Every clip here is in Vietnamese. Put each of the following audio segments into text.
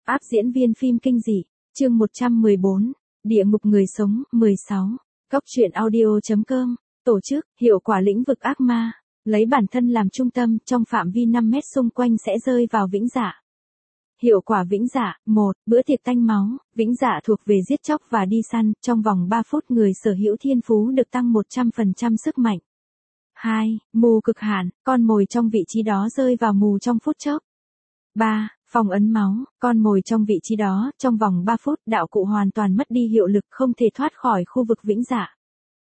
Áp diễn viên phim kinh dị, chương 114, Địa ngục người sống, 16. Góc truyện audio.com, tổ chức, hiệu quả lĩnh vực ác ma, lấy bản thân làm trung tâm, trong phạm vi 5 mét xung quanh sẽ rơi vào vĩnh dạ. Hiệu quả vĩnh dạ, 1, bữa tiệc tanh máu, vĩnh dạ thuộc về giết chóc và đi săn, trong vòng 3 phút người sở hữu thiên phú được tăng 100% sức mạnh. 2, mù cực hạn, con mồi trong vị trí đó rơi vào mù trong phút chốc. 3. Phong ấn máu, con mồi trong vị trí đó, trong vòng 3 phút, đạo cụ hoàn toàn mất đi hiệu lực, không thể thoát khỏi khu vực vĩnh dạ.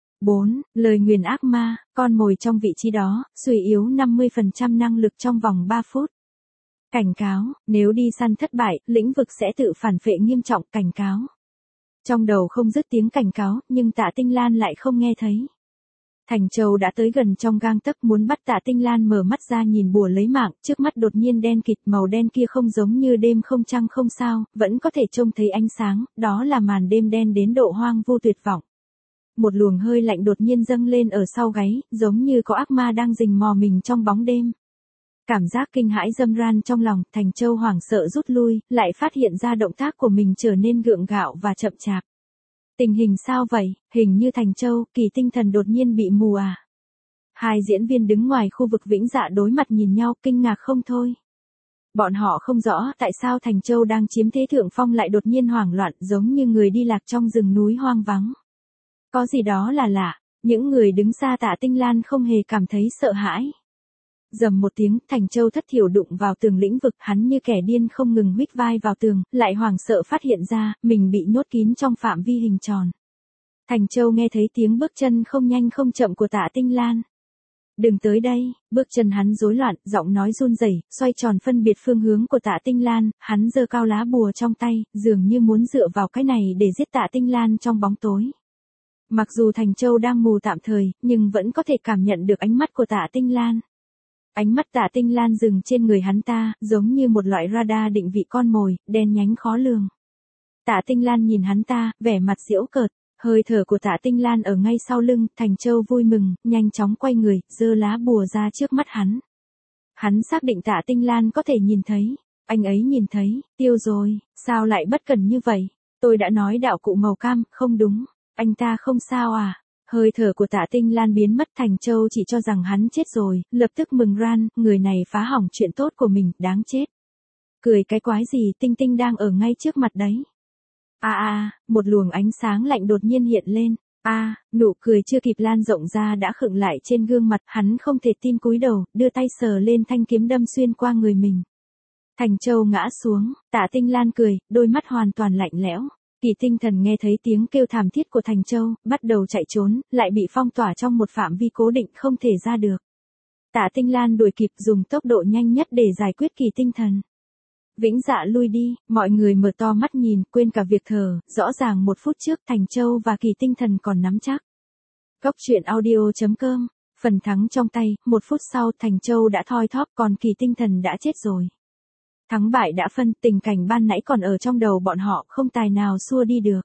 4. Lời nguyền ác ma, con mồi trong vị trí đó, suy yếu 50% năng lực trong vòng 3 phút. Cảnh cáo, nếu đi săn thất bại, lĩnh vực sẽ tự phản phệ nghiêm trọng, cảnh cáo. Trong đầu không dứt tiếng cảnh cáo, nhưng Tạ Tinh Lan lại không nghe thấy. Thành Châu đã tới gần trong gang tấc muốn bắt Tạ Tinh Lan mở mắt ra nhìn bùa lấy mạng, trước mắt đột nhiên đen kịt, màu đen kia không giống như đêm không trăng không sao, vẫn có thể trông thấy ánh sáng, đó là màn đêm đen đến độ hoang vu tuyệt vọng. Một luồng hơi lạnh đột nhiên dâng lên ở sau gáy, giống như có ác ma đang rình mò mình trong bóng đêm. Cảm giác kinh hãi dâng ran trong lòng, Thành Châu hoảng sợ rút lui, lại phát hiện ra động tác của mình trở nên gượng gạo và chậm chạp. Tình hình sao vậy, hình như Thành Châu, Kỳ Tinh Thần đột nhiên bị mù à? Hai diễn viên đứng ngoài khu vực vĩnh dạ đối mặt nhìn nhau, kinh ngạc không thôi. Bọn họ không rõ tại sao Thành Châu đang chiếm thế thượng phong lại đột nhiên hoảng loạn, giống như người đi lạc trong rừng núi hoang vắng. Có gì đó là lạ, những người đứng xa Tạ Tinh Lan không hề cảm thấy sợ hãi. Rầm một tiếng, Thành Châu thất thiểu đụng vào tường lĩnh vực, hắn như kẻ điên không ngừng huých vai vào tường, lại hoảng sợ phát hiện ra, mình bị nhốt kín trong phạm vi hình tròn. Thành Châu nghe thấy tiếng bước chân không nhanh không chậm của Tạ Tinh Lan. Đừng tới đây, bước chân hắn rối loạn, giọng nói run rẩy, xoay tròn phân biệt phương hướng của Tạ Tinh Lan, hắn giơ cao lá bùa trong tay, dường như muốn dựa vào cái này để giết Tạ Tinh Lan trong bóng tối. Mặc dù Thành Châu đang mù tạm thời, nhưng vẫn có thể cảm nhận được ánh mắt của Tạ Tinh Lan. Ánh mắt Tạ Tinh Lan dừng trên người hắn ta, giống như một loại radar định vị con mồi, đen nhánh khó lường. Tạ Tinh Lan nhìn hắn ta, vẻ mặt giễu cợt, hơi thở của Tạ Tinh Lan ở ngay sau lưng, Thành Châu vui mừng, nhanh chóng quay người, giơ lá bùa ra trước mắt hắn. Hắn xác định Tạ Tinh Lan có thể nhìn thấy, anh ấy nhìn thấy, tiêu rồi, sao lại bất cẩn như vậy? Tôi đã nói đạo cụ màu cam, không đúng, anh ta không sao à? Hơi thở của Tạ Tinh Lan biến mất, Thành Châu chỉ cho rằng hắn chết rồi, lập tức mừng ran, người này phá hỏng chuyện tốt của mình, đáng chết. Cười cái quái gì, Tinh Tinh đang ở ngay trước mặt đấy. Một luồng ánh sáng lạnh đột nhiên hiện lên. Nụ cười chưa kịp lan rộng ra đã khựng lại trên gương mặt, hắn không thể tin cúi đầu, đưa tay sờ lên thanh kiếm đâm xuyên qua người mình. Thành Châu ngã xuống, Tạ Tinh Lan cười, đôi mắt hoàn toàn lạnh lẽo. Kỳ Tinh Thần nghe thấy tiếng kêu thảm thiết của Thành Châu, bắt đầu chạy trốn, lại bị phong tỏa trong một phạm vi cố định không thể ra được. Tạ Tinh Lan đuổi kịp dùng tốc độ nhanh nhất để giải quyết Kỳ Tinh Thần. Vĩnh dạ lui đi, mọi người mở to mắt nhìn, quên cả việc thở, rõ ràng 1 phút trước Thành Châu và Kỳ Tinh Thần còn nắm chắc. Góc truyện audio.com, phần thắng trong tay, 1 phút sau Thành Châu đã thoi thóp còn Kỳ Tinh Thần đã chết rồi. Thắng bại đã phân, tình cảnh ban nãy còn ở trong đầu bọn họ, không tài nào xua đi được.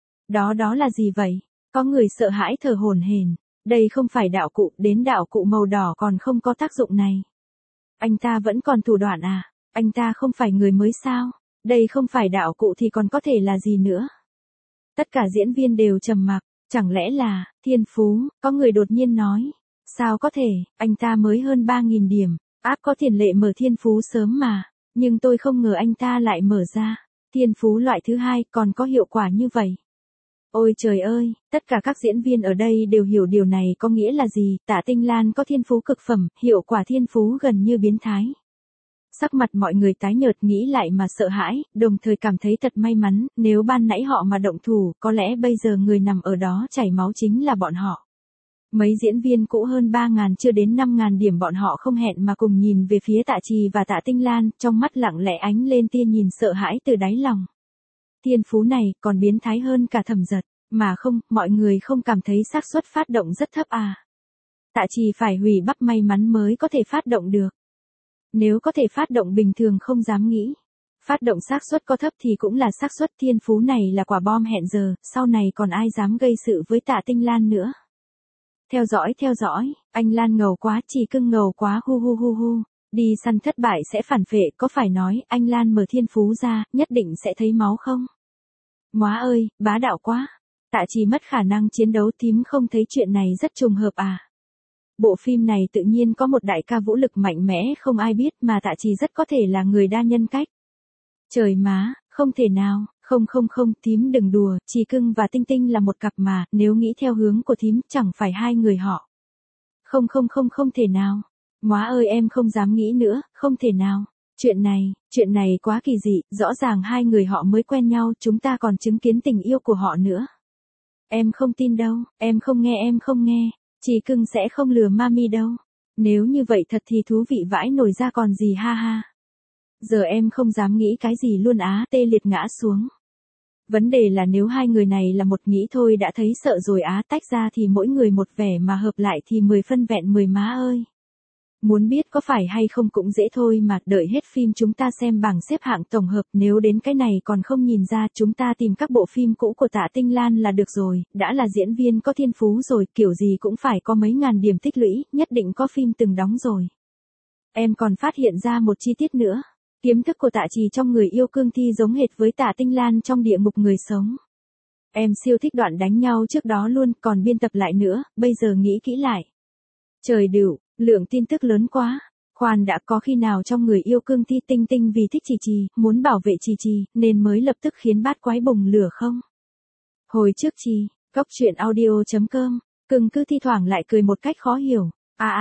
Đó là gì vậy? Có người sợ hãi thở hổn hển. Đây không phải đạo cụ, đến đạo cụ màu đỏ còn không có tác dụng này. Anh ta vẫn còn thủ đoạn à? Anh ta không phải người mới sao? Đây không phải đạo cụ thì còn có thể là gì nữa? Tất cả diễn viên đều trầm mặc, chẳng lẽ là thiên phú? Có người đột nhiên nói. Sao có thể, anh ta mới hơn 3.000 điểm, áp có tiền lệ mở thiên phú sớm mà. Nhưng tôi không ngờ anh ta lại mở ra. Thiên phú loại thứ 2 còn có hiệu quả như vậy. Ôi trời ơi, tất cả các diễn viên ở đây đều hiểu điều này có nghĩa là gì. Tạ Tinh Lan có thiên phú cực phẩm, hiệu quả thiên phú gần như biến thái. Sắc mặt mọi người tái nhợt, nghĩ lại mà sợ hãi, đồng thời cảm thấy thật may mắn, nếu ban nãy họ mà động thủ, có lẽ bây giờ người nằm ở đó chảy máu chính là bọn họ. Mấy diễn viên cũ hơn 3.000 chưa đến 5.000 điểm bọn họ không hẹn mà cùng nhìn về phía Tạ Trì và Tạ Tinh Lan, trong mắt lặng lẽ ánh lên tia nhìn sợ hãi từ đáy lòng. Thiên phú này còn biến thái hơn cả Thẩm Giật, mà không, mọi người không cảm thấy xác suất phát động rất thấp à? Tạ Trì phải hủy bắp may mắn mới có thể phát động được. Nếu có thể phát động bình thường không dám nghĩ. Phát động xác suất có thấp thì cũng là xác suất, thiên phú này là quả bom hẹn giờ, sau này còn ai dám gây sự với Tạ Tinh Lan nữa. Theo dõi, anh Lan ngầu quá, chỉ cưng ngầu quá, hu hu hu hu. Đi săn thất bại sẽ phản phệ, có phải nói anh Lan mở thiên phú ra, nhất định sẽ thấy máu không? Móa ơi, bá đạo quá. Tạ Trì mất khả năng chiến đấu, thím không thấy chuyện này rất trùng hợp à? Bộ phim này tự nhiên có một đại ca vũ lực mạnh mẽ không ai biết, mà Tạ Trì rất có thể là người đa nhân cách. Trời má, không thể nào, không, thím đừng đùa, Trì Cưng và Tinh Tinh là một cặp mà, nếu nghĩ theo hướng của thím, chẳng phải hai người họ. Không thể nào. Móa ơi em không dám nghĩ nữa, không thể nào. Chuyện này quá kỳ dị, rõ ràng hai người họ mới quen nhau, chúng ta còn chứng kiến tình yêu của họ nữa. Em không tin đâu, em không nghe. Trì Cưng sẽ không lừa mami đâu. Nếu như vậy thật thì thú vị vãi nổi ra còn gì ha ha. Giờ em không dám nghĩ cái gì luôn á, tê liệt ngã xuống. Vấn đề là nếu hai người này là một, nghĩ thôi đã thấy sợ rồi á, tách ra thì mỗi người một vẻ mà hợp lại thì 10 phân vẹn 10 má ơi. Muốn biết có phải hay không cũng dễ thôi mà, đợi hết phim chúng ta xem bảng xếp hạng tổng hợp, nếu đến cái này còn không nhìn ra, chúng ta tìm các bộ phim cũ của Tạ Tinh Lan là được rồi, đã là diễn viên có thiên phú rồi, kiểu gì cũng phải có mấy ngàn điểm tích lũy, nhất định có phim từng đóng rồi. Em còn phát hiện ra một chi tiết nữa, kiếm thức của Tạ Trì trong Người Yêu Cương Thi giống hệt với Tạ Tinh Lan trong Địa Ngục Người Sống. Em siêu thích đoạn đánh nhau trước đó luôn, còn biên tập lại nữa, bây giờ nghĩ kỹ lại. Trời đựu, lượng tin tức lớn quá. Khoan đã, có khi nào trong Người Yêu Cương Thi Tinh Tinh vì thích Trì, muốn bảo vệ Trì nên mới lập tức khiến bát quái bùng lửa không? Hồi trước Cóc truyện audio.com, Cưng cứ thi thoảng lại cười một cách khó hiểu.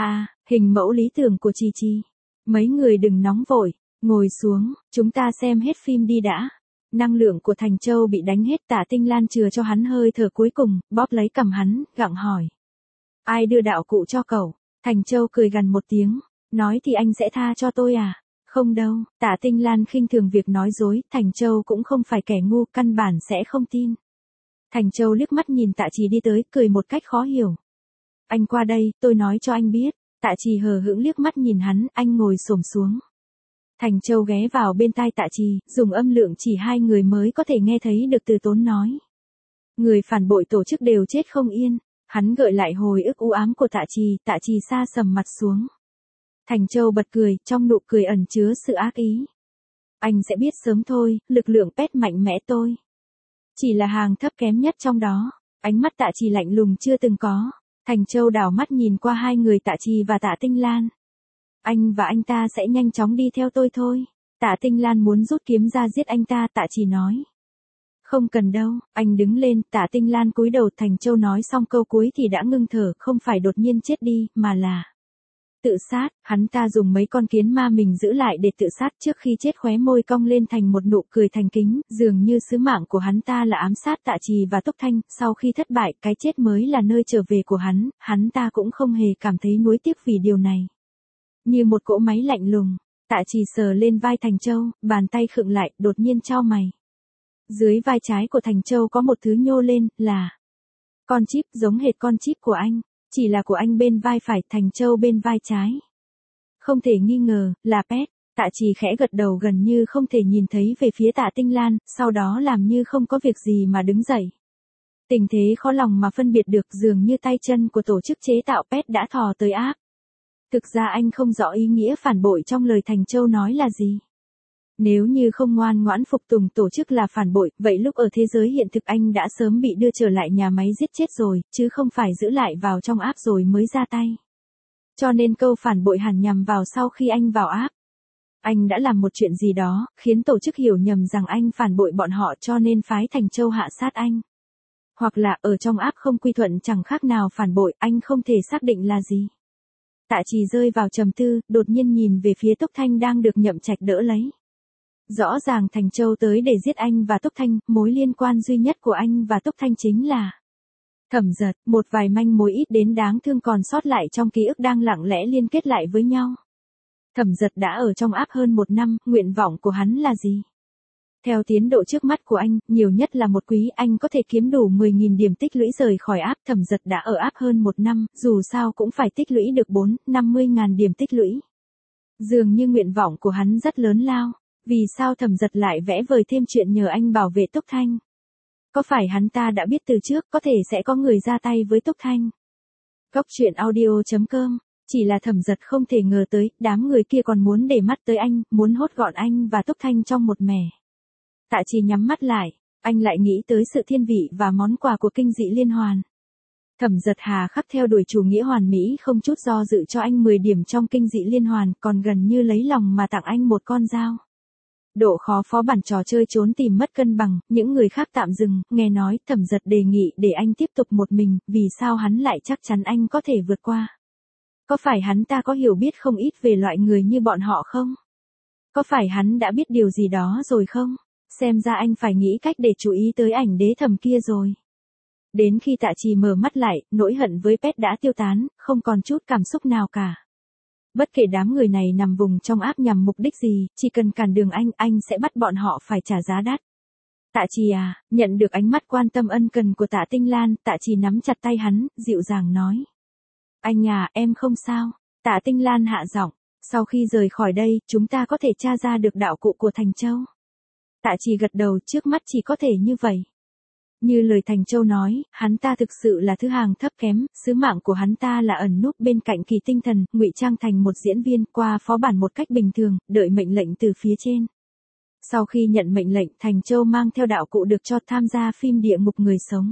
Hình mẫu lý tưởng của Trì. Mấy người đừng nóng vội, ngồi xuống, chúng ta xem hết phim đi đã. Năng lượng của Thành Châu bị đánh hết, Tạ Tinh Lan chừa cho hắn hơi thở cuối cùng, bóp lấy cằm hắn, gặng hỏi. Ai đưa đạo cụ cho cậu? Thành Châu cười gằn một tiếng, nói thì anh sẽ tha cho tôi à? Không đâu, Tạ Tinh Lan khinh thường việc nói dối, Thành Châu cũng không phải kẻ ngu, căn bản sẽ không tin. Thành Châu liếc mắt nhìn Tạ Trì đi tới, cười một cách khó hiểu. Anh qua đây, tôi nói cho anh biết. Tạ Trì hờ hững liếc mắt nhìn hắn, anh ngồi xổm xuống. Thành Châu ghé vào bên tai Tạ Trì, dùng âm lượng chỉ hai người mới có thể nghe thấy được Từ Tốn nói. Người phản bội tổ chức đều chết không yên. Hắn gợi lại hồi ức u ám của Tạ Trì sa sầm mặt xuống. Thành Châu bật cười, trong nụ cười ẩn chứa sự ác ý. Anh sẽ biết sớm thôi, lực lượng pet mạnh mẽ tôi. Chỉ là hàng thấp kém nhất trong đó. Ánh mắt Tạ Trì lạnh lùng chưa từng có. Thành Châu đảo mắt nhìn qua hai người Tạ Trì và Tạ Tinh Lan. Anh và anh ta sẽ nhanh chóng đi theo tôi thôi. Tạ Tinh Lan muốn rút kiếm ra giết anh ta, Tạ Trì nói. Không cần đâu, anh đứng lên, Tạ Tinh Lan cúi đầu. Thành Châu nói xong câu cuối thì đã ngưng thở, không phải đột nhiên chết đi, mà là tự sát. Hắn ta dùng mấy con kiến ma mình giữ lại để tự sát, trước khi chết khóe môi cong lên thành một nụ cười thành kính, dường như sứ mạng của hắn ta là ám sát Tạ Trì và Túc Thanh, sau khi thất bại, cái chết mới là nơi trở về của hắn ta cũng không hề cảm thấy nuối tiếc vì điều này. Như một cỗ máy lạnh lùng, Tạ Trì sờ lên vai Thành Châu, bàn tay khựng lại, đột nhiên chau mày. Dưới vai trái của Thành Châu có một thứ nhô lên, là con chip, giống hệt con chip của anh, chỉ là của anh bên vai phải, Thành Châu bên vai trái. Không thể nghi ngờ, là pet. Tạ Trì khẽ gật đầu gần như không thể nhìn thấy về phía Tạ Tinh Lan, sau đó làm như không có việc gì mà đứng dậy. Tình thế khó lòng mà phân biệt được, dường như tay chân của tổ chức chế tạo pet đã thò tới áp. Thực ra anh không rõ ý nghĩa phản bội trong lời Thành Châu nói là gì. Nếu như không ngoan ngoãn phục tùng tổ chức là phản bội, vậy lúc ở thế giới hiện thực anh đã sớm bị đưa trở lại nhà máy giết chết rồi, chứ không phải giữ lại vào trong áp rồi mới ra tay. Cho nên câu phản bội hẳn nhằm vào sau khi anh vào áp. Anh đã làm một chuyện gì đó, khiến tổ chức hiểu nhầm rằng anh phản bội bọn họ cho nên phái Thành Châu hạ sát anh. Hoặc là ở trong áp không quy thuận chẳng khác nào phản bội, anh không thể xác định là gì. Tạ Trì rơi vào trầm tư, đột nhiên nhìn về phía Túc Thanh đang được Nhậm Trạch đỡ lấy. Rõ ràng Thành Châu tới để giết anh và Túc Thanh, mối liên quan duy nhất của anh và Túc Thanh chính là Thẩm Giật, một vài manh mối ít đến đáng thương còn sót lại trong ký ức đang lặng lẽ liên kết lại với nhau. Thẩm Giật đã ở trong áp hơn 1 năm, nguyện vọng của hắn là gì? Theo tiến độ trước mắt của anh, nhiều nhất là một quý anh có thể kiếm đủ 10.000 điểm tích lũy rời khỏi áp. Thẩm Giật đã ở áp hơn 1 năm, dù sao cũng phải tích lũy được 50.000 điểm tích lũy. Dường như nguyện vọng của hắn rất lớn lao. Vì sao Thẩm Giật lại vẽ vời thêm chuyện nhờ anh bảo vệ Túc Thanh? Có phải hắn ta đã biết từ trước có thể sẽ có người ra tay với Túc Thanh? Cóc truyện audio.com Chỉ là Thẩm Giật không thể ngờ tới, đám người kia còn muốn để mắt tới anh, muốn hốt gọn anh và Túc Thanh trong một mẻ. Tạ Trì nhắm mắt lại, anh lại nghĩ tới sự thiên vị và món quà của kinh dị liên hoàn. Thẩm Giật hà khắc theo đuổi chủ nghĩa hoàn mỹ không chút do dự cho anh 10 điểm trong kinh dị liên hoàn, còn gần như lấy lòng mà tặng anh một con dao. Độ khó phó bản trò chơi trốn tìm mất cân bằng, những người khác tạm dừng, nghe nói Thẩm Giật đề nghị để anh tiếp tục một mình, vì sao hắn lại chắc chắn anh có thể vượt qua. Có phải hắn ta có hiểu biết không ít về loại người như bọn họ không? Có phải hắn đã biết điều gì đó rồi không? Xem ra anh phải nghĩ cách để chú ý tới ảnh đế thẩm kia rồi. Đến khi Tạ Trì mở mắt lại, nỗi hận với Pet đã tiêu tán, không còn chút cảm xúc nào cả. Bất kể đám người này nằm vùng trong áp nhằm mục đích gì, chỉ cần cản đường anh sẽ bắt bọn họ phải trả giá đắt. Tạ Trì à, nhận được ánh mắt quan tâm ân cần của Tạ Tinh Lan, Tạ Trì nắm chặt tay hắn, dịu dàng nói. Anh à, em không sao. Tạ Tinh Lan hạ giọng, sau khi rời khỏi đây, chúng ta có thể tra ra được đạo cụ của Thành Châu. Tạ Trì gật đầu, trước mắt chỉ có thể như vậy. Như lời Thành Châu nói, hắn ta thực sự là thứ hàng thấp kém, sứ mạng của hắn ta là ẩn núp bên cạnh Kỳ Tinh Thần, ngụy trang thành một diễn viên, qua phó bản một cách bình thường, đợi mệnh lệnh từ phía trên. Sau khi nhận mệnh lệnh, Thành Châu mang theo đạo cụ được cho tham gia phim Địa Ngục Người Sống.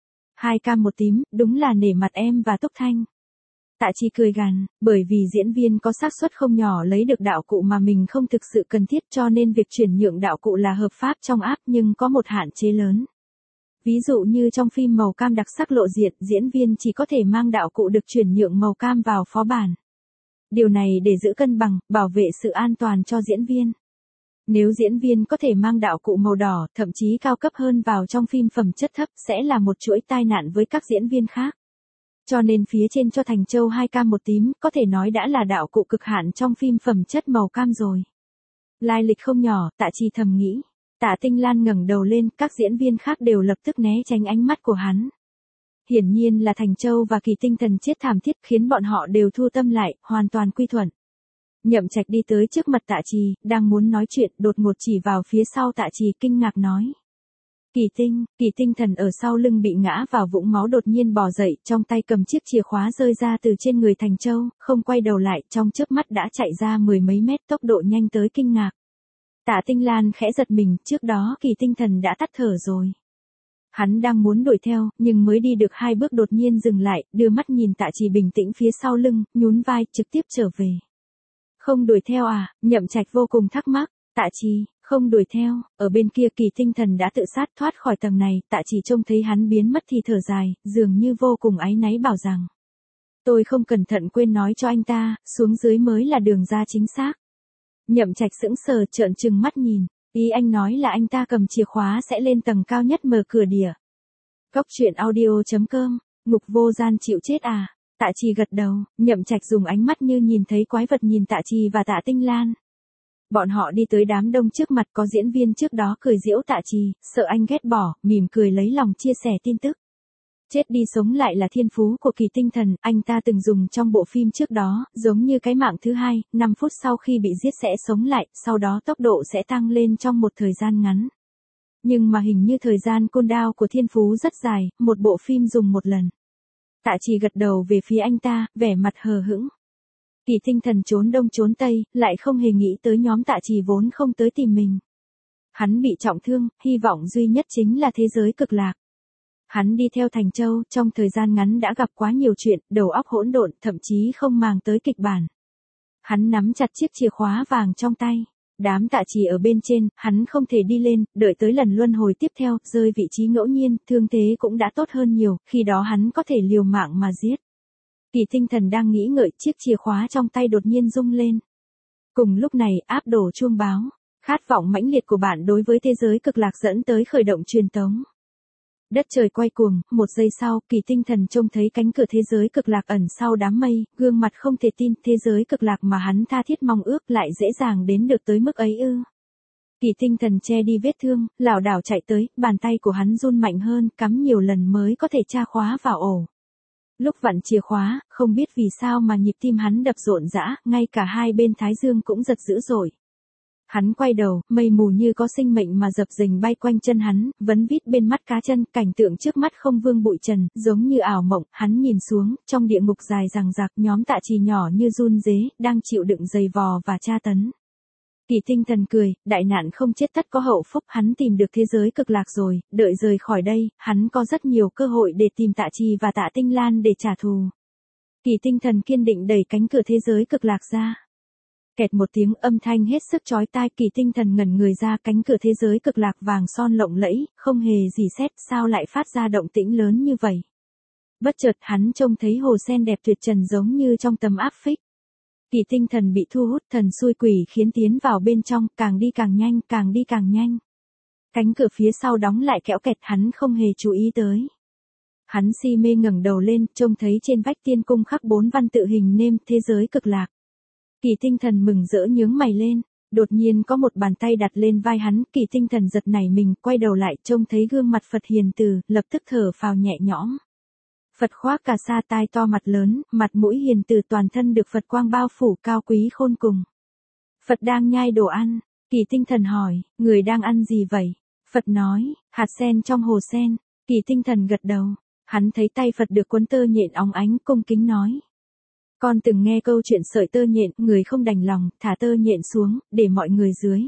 2 cam 1 tím, đúng là nể mặt em và Túc Thanh. Tạ Chi cười gằn, bởi vì diễn viên có xác suất không nhỏ lấy được đạo cụ mà mình không thực sự cần thiết, cho nên việc chuyển nhượng đạo cụ là hợp pháp trong app, nhưng có một hạn chế lớn. Ví dụ như trong phim màu cam đặc sắc lộ diện, diễn viên chỉ có thể mang đạo cụ được chuyển nhượng màu cam vào phó bản. Điều này để giữ cân bằng, bảo vệ sự an toàn cho diễn viên. Nếu diễn viên có thể mang đạo cụ màu đỏ, thậm chí cao cấp hơn vào trong phim phẩm chất thấp, sẽ là một chuỗi tai nạn với các diễn viên khác. Cho nên phía trên cho Thành Châu 2 cam 1 tím, có thể nói đã là đạo cụ cực hạn trong phim phẩm chất màu cam rồi. Lai lịch không nhỏ, Tạ Chi thầm nghĩ. Tạ Tinh Lan ngẩng đầu lên, các diễn viên khác đều lập tức né tránh ánh mắt của hắn. Hiển nhiên là Thành Châu và Kỳ Tinh Thần chết thảm thiết, khiến bọn họ đều thu tâm lại, hoàn toàn quy thuận. Nhậm Trạch đi tới trước mặt Tạ Trì, đang muốn nói chuyện, đột ngột chỉ vào phía sau Tạ Trì, kinh ngạc nói. Kỳ Tinh Thần ở sau lưng bị ngã vào vũng máu đột nhiên bò dậy, trong tay cầm chiếc chìa khóa rơi ra từ trên người Thành Châu, không quay đầu lại, trong chớp mắt đã chạy ra 10 mấy mét, tốc độ nhanh tới kinh ngạc. Tạ Tinh Lan khẽ giật mình, trước đó Kỳ Tinh Thần đã tắt thở rồi. Hắn đang muốn đuổi theo, nhưng mới đi được 2 bước đột nhiên dừng lại, đưa mắt nhìn Tạ Trì bình tĩnh phía sau lưng, nhún vai, trực tiếp trở về. Không đuổi theo à? Nhậm Trạch vô cùng thắc mắc. Tạ Trì, không đuổi theo. Ở bên kia Kỳ Tinh Thần đã tự sát thoát khỏi tầng này, Tạ Trì trông thấy hắn biến mất thì thở dài, dường như vô cùng áy náy bảo rằng. Tôi không cẩn thận quên nói cho anh ta, xuống dưới mới là đường ra chính xác. Nhậm Trạch sững sờ, trợn trừng mắt nhìn. Ý anh nói là anh ta cầm chìa khóa sẽ lên tầng cao nhất mở cửa đỉa. Góc truyện audio.com, ngục vô gian chịu chết à? Tạ Trì gật đầu, Nhậm Trạch dùng ánh mắt như nhìn thấy quái vật nhìn Tạ Trì và Tạ Tinh Lan. Bọn họ đi tới đám đông trước mặt, có diễn viên trước đó cười giễu Tạ Trì, sợ anh ghét bỏ, mỉm cười lấy lòng chia sẻ tin tức. Chết đi sống lại là thiên phú của Kỳ Tinh Thần, anh ta từng dùng trong bộ phim trước đó, giống như cái mạng thứ hai, 5 phút sau khi bị giết sẽ sống lại, sau đó tốc độ sẽ tăng lên trong một thời gian ngắn. Nhưng mà hình như thời gian cooldown của thiên phú rất dài, một bộ phim dùng một lần. Tạ Trì gật đầu về phía anh ta, vẻ mặt hờ hững. Kỳ Tinh Thần trốn đông trốn tây, lại không hề nghĩ tới nhóm Tạ Trì vốn không tới tìm mình. Hắn bị trọng thương, hy vọng duy nhất chính là thế giới cực lạc. Hắn đi theo Thành Châu, trong thời gian ngắn đã gặp quá nhiều chuyện, đầu óc hỗn độn, thậm chí không màng tới kịch bản. Hắn nắm chặt chiếc chìa khóa vàng trong tay. Đám Tạ Trì ở bên trên, hắn không thể đi lên, đợi tới lần luân hồi tiếp theo, rơi vị trí ngẫu nhiên, thương thế cũng đã tốt hơn nhiều, khi đó hắn có thể liều mạng mà giết. Kỳ Tinh Thần đang nghĩ ngợi, chiếc chìa khóa trong tay đột nhiên rung lên. Cùng lúc này, áp đổ chuông báo. Khát vọng mãnh liệt của bạn đối với thế giới cực lạc dẫn tới khởi động truyền tống. Đất trời quay cuồng, 1 giây sau, Kỳ Tinh Thần trông thấy cánh cửa thế giới cực lạc ẩn sau đám mây, gương mặt không thể tin, thế giới cực lạc mà hắn tha thiết mong ước lại dễ dàng đến được tới mức ấy ư. Kỳ Tinh Thần che đi vết thương, lảo đảo chạy tới, bàn tay của hắn run mạnh hơn, cắm nhiều lần mới có thể tra khóa vào ổ. Lúc vặn chìa khóa, không biết vì sao mà nhịp tim hắn đập rộn rã, ngay cả hai bên thái dương cũng giật dữ dội. Hắn quay đầu, mây mù như có sinh mệnh mà dập dềnh bay quanh chân hắn, vấn vít bên mắt cá chân, cảnh tượng trước mắt không vương bụi trần, giống như ảo mộng, hắn nhìn xuống, trong địa ngục dài dằng dặc, nhóm tạ trì nhỏ như run rế, đang chịu đựng giày vò và tra tấn. Kỳ Tinh Thần cười, đại nạn không chết tất có hậu phúc, hắn tìm được thế giới cực lạc rồi, đợi rời khỏi đây, hắn có rất nhiều cơ hội để tìm Tạ Trì và Tạ Tinh Lan để trả thù. Kỳ Tinh Thần kiên định đẩy cánh cửa thế giới cực lạc ra. Kẹt một tiếng âm thanh hết sức chói tai, Kỳ Tinh Thần ngẩn người ra, cánh cửa thế giới cực lạc vàng son lộng lẫy, không hề rỉ sét, sao lại phát ra động tĩnh lớn như vậy. Bất chợt hắn trông thấy hồ sen đẹp tuyệt trần giống như trong tầm áp phích. Kỳ Tinh Thần bị thu hút, thần xui quỷ khiến tiến vào bên trong, càng đi càng nhanh, càng đi càng nhanh. Cánh cửa phía sau đóng lại kẽo kẹt, hắn không hề chú ý tới. Hắn si mê ngẩng đầu lên, trông thấy trên vách tiên cung khắc 4 văn tự hình nêm thế giới cực lạc. Kỳ Tinh Thần mừng rỡ nhướng mày lên, đột nhiên có một bàn tay đặt lên vai hắn, Kỳ Tinh Thần giật nảy mình, quay đầu lại trông thấy gương mặt Phật hiền từ, lập tức thở phào nhẹ nhõm. Phật khoác cà sa, tai to mặt lớn, mặt mũi hiền từ, toàn thân được Phật quang bao phủ, cao quý khôn cùng. Phật đang nhai đồ ăn, Kỳ Tinh Thần hỏi, người đang ăn gì vậy? Phật nói, hạt sen trong hồ sen. Kỳ Tinh Thần gật đầu, hắn thấy tay Phật được quấn tơ nhện óng ánh, cung kính nói. Con từng nghe câu chuyện sợi tơ nhện, người không đành lòng, thả tơ nhện xuống, để mọi người dưới.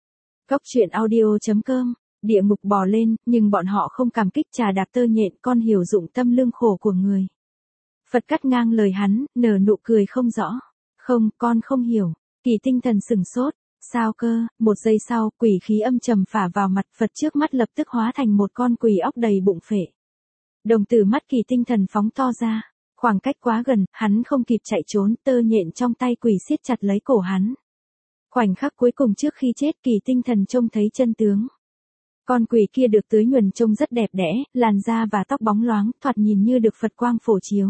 Góc truyện audio.com, địa ngục bò lên, nhưng bọn họ không cảm kích trà đạp tơ nhện, con hiểu dụng tâm lương khổ của người. Phật cắt ngang lời hắn, nở nụ cười không rõ. Không, con không hiểu. Kỳ Tinh Thần sửng sốt. Sao cơ? Một giây sau, quỷ khí âm trầm phả vào mặt Phật, trước mắt lập tức hóa thành một con quỷ óc đầy bụng phệ. Đồng tử mắt Kỳ Tinh Thần phóng to ra. Khoảng cách quá gần, hắn không kịp chạy trốn, tơ nhện trong tay quỷ siết chặt lấy cổ hắn. Khoảnh khắc cuối cùng trước khi chết, Kỳ Tinh Thần trông thấy chân tướng. Con quỷ kia được tưới nhuần trông rất đẹp đẽ, làn da và tóc bóng loáng, thoạt nhìn như được Phật quang phổ chiếu.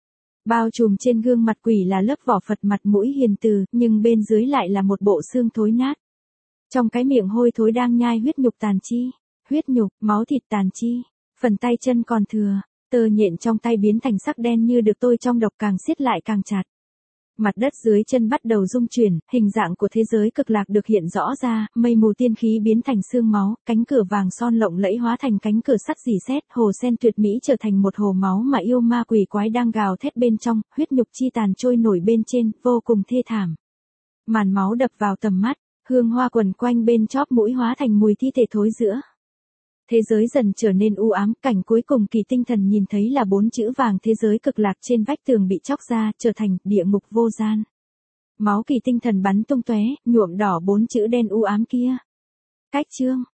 Bao trùm trên gương mặt quỷ là lớp vỏ Phật, mặt mũi hiền từ, nhưng bên dưới lại là một bộ xương thối nát. Trong cái miệng hôi thối đang nhai huyết nhục tàn chi. Huyết nhục, máu thịt tàn chi. Phần tay chân còn thừa. Tơ nhện trong tay biến thành sắc đen như được tôi trong độc, càng siết lại càng chặt. Mặt đất dưới chân bắt đầu rung chuyển, hình dạng của thế giới cực lạc được hiện rõ ra, mây mù tiên khí biến thành xương máu, cánh cửa vàng son lộng lẫy hóa thành cánh cửa sắt rỉ sét, hồ sen tuyệt mỹ trở thành một hồ máu mà yêu ma quỷ quái đang gào thét bên trong, huyết nhục chi tàn trôi nổi bên trên, vô cùng thê thảm. Màn máu đập vào tầm mắt, hương hoa quần quanh bên chóp mũi hóa thành mùi thi thể thối rữa. Thế giới dần trở nên u ám, cảnh cuối cùng Kỳ Tinh Thần nhìn thấy là 4 chữ vàng thế giới cực lạc trên vách tường bị chóc ra, trở thành địa ngục vô gian. Máu Kỳ Tinh Thần bắn tung tóe, nhuộm đỏ 4 chữ đen u ám kia. Cách chương